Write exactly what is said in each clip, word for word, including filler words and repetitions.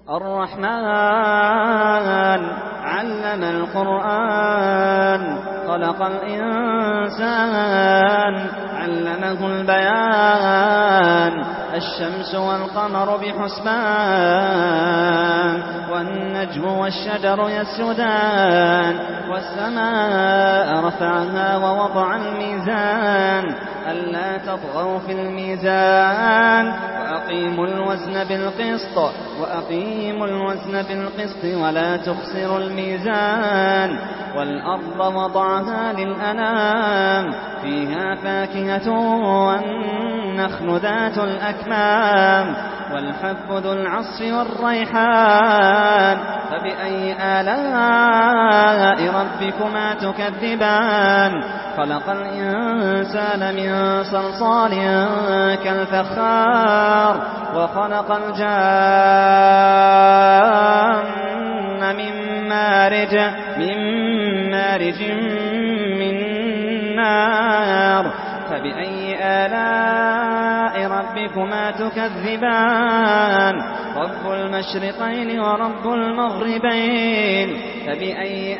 الرحمن علم القرآن خلق الإنسان علمه البيان الشمس والقمر بحسبان والنجم والشجر يسجدان والسماء رفعها ووضع الميزان ألا تطغوا في الميزان وأقيموا الوزن بالقسط وأقيموا الوزن بالقسط ولا تخسروا الميزان والأرض وضعها للأنام فيها فاكهة والنخل ذات الأكمام والحب ذو العصف والريحان فبأي آلاء ربكما تكذبان خلق الإنسان من صلصال كالفخار وخلق الجان من مارج من مارج من نار فبأي آلاء ربكما تكذبان رب المشرقين ورب المغربين فبأي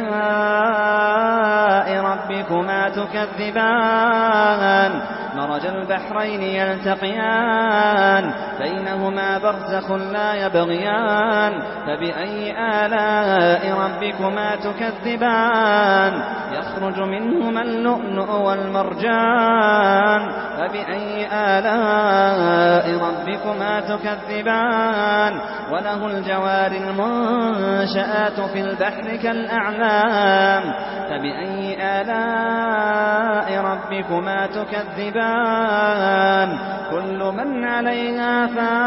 آلاء ربكما تكذبان مرج البحرين يلتقيان بينهما برزخ لا يبغيان فبأي آلاء ربكما تكذبان يخرج منهما اللؤلؤ والمرجان فبأي آلاء ربكما تكذبان وله الجوار المنشآت في البحر كالأعلام فبأي آلاء ربكما تكذبان كل من عليها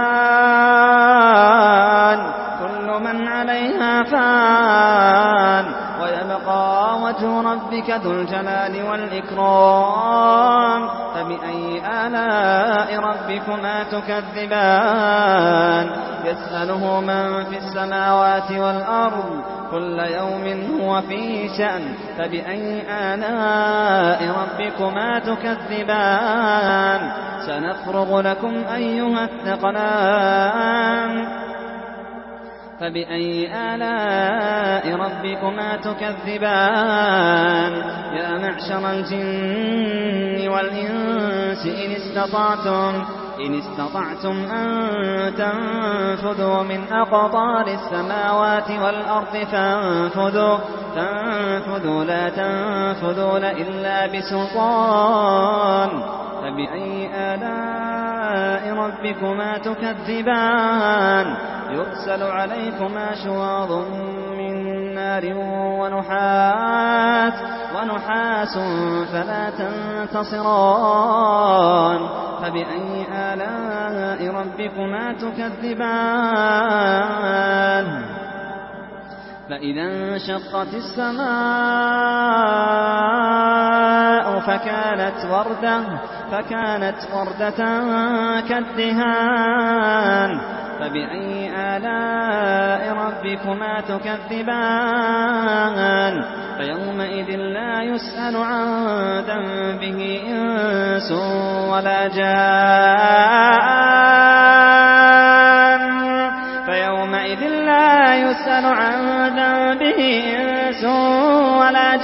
فان كل من عليها فان ويبقى وجه ربك ذو الجلال والإكرام فبأي آلاء ربكما تكذبان يسأله من في السماوات والأرض كل يوم هو في شأن فبأي آلاء ربكما تكذبان سنفرغ لكم أيها الثقلان فبأي آلاء ربكما تكذبان يا معشر الجن والإنس إن استطعتم إن استطعتم أن تنفذوا من أقطار السماوات والأرض فانفذوا تنفذوا لا تنفذون إلا بسلطان فبأي آلاء ربكما تكذبان يرسل عليكما شواظ من نار ونحاس ونحاس فلا تنتصران فبأي آلاء ربكما تكذبان فإذا انشقت السماء فكانت وردة فكانت وردة كالدهان فبأي آلاء ربكما تكذبان فيومئذ لا يسأل عن ذنبه إنس ولا جان فيومئذ لا يسأل عن ذنبه إنس ولا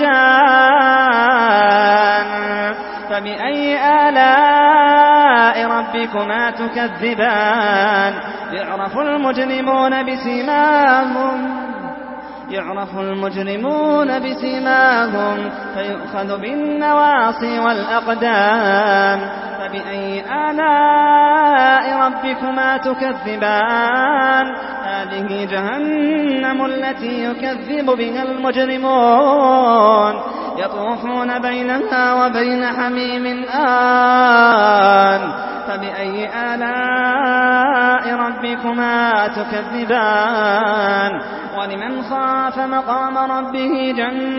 جان فبأي آلاء ربكما تكذبان يعرف المجرمون بسيماهم يعرف المجرمون بسيماهم فيؤخذ بالنواصي والأقدام فبأي آلاء ربكما تكذبان هذه جهنم التي يكذب بها المجرمون يطوفون بينها وبين حميم آن فبأي آلاء ربكما تكذبان ولمن خاف مقام ربه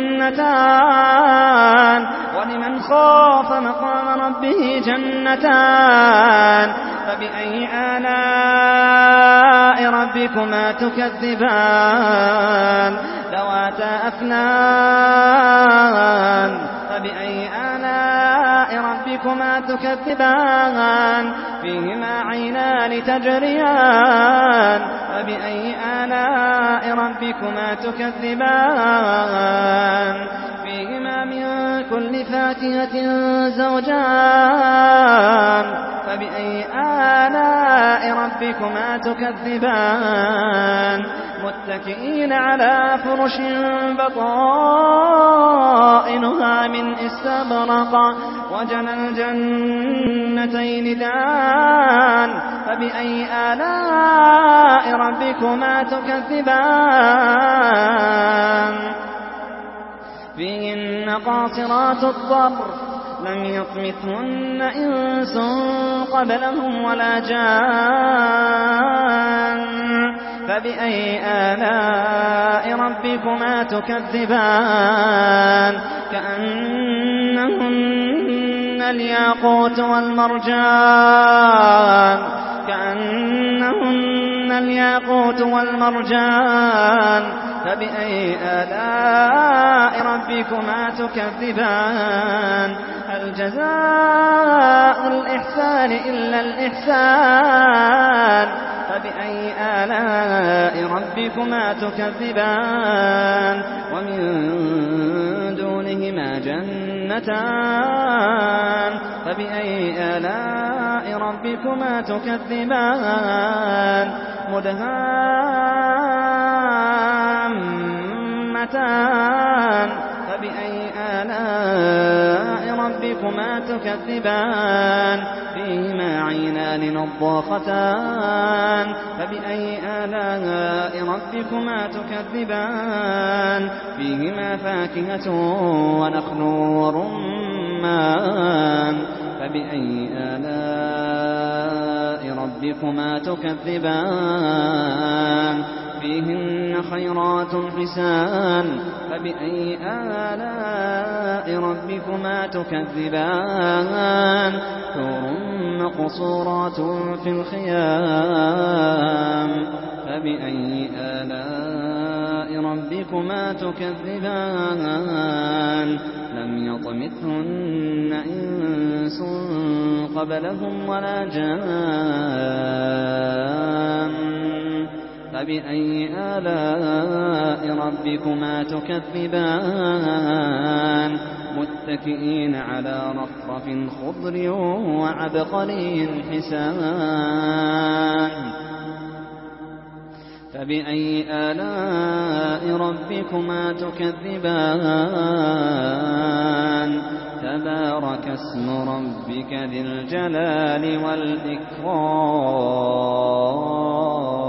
جنتان ولمن خاف مقام ربه جنتان فبأي آلاء ربكما تكذبان ذواتا أفنان فبأي آلاء ربكما ربكما تكذبان فيهما عينان تجريان فبأي آلاء ربكما تكذبان فيهما من كل فاكهة زوجان فبأي آلاء ربكما تكذبان متكئين على فرش بطائنها من استبرق وجنى الجنتين دان فبأي آلاء ربكما تكذبان فيهن قاصرات الطرف لم يطمثهن إنس قبلهم ولا جان فبأي آلاء ربكما تكذبان كأنهن الياقوت والمرجان كأنهن الياقوت والمرجان فبأي آلاء ربكما تكذبان هل جزاء الإحسان إلا الإحسان فبأي آلاء ربكما تكذبان ومن دونهما جنتان فبأي آلاء ربكما تكذبان مدهامتان فبأي آلاء ربكما تكذبان فيهما عينان نضاختان فبأي آلاء ربكما تكذبان فيهما فاكهة ونخل ورمان فبأي آلاء ربكما تكذبان فيهن خيرات حسان فبأي آلاء ربكما تكذبان حور مقصورات في الخيام فبأي آلاء ربكما تكذبان لم يطمثهن إنس قبلهم ولا جان فبأي آلاء ربكما تكذبان متكئين على رفرف خضر وعبقري حسان فبأي آلاء ربكما تكذبان تبارك اسم ربك ذي الجلال والإكرام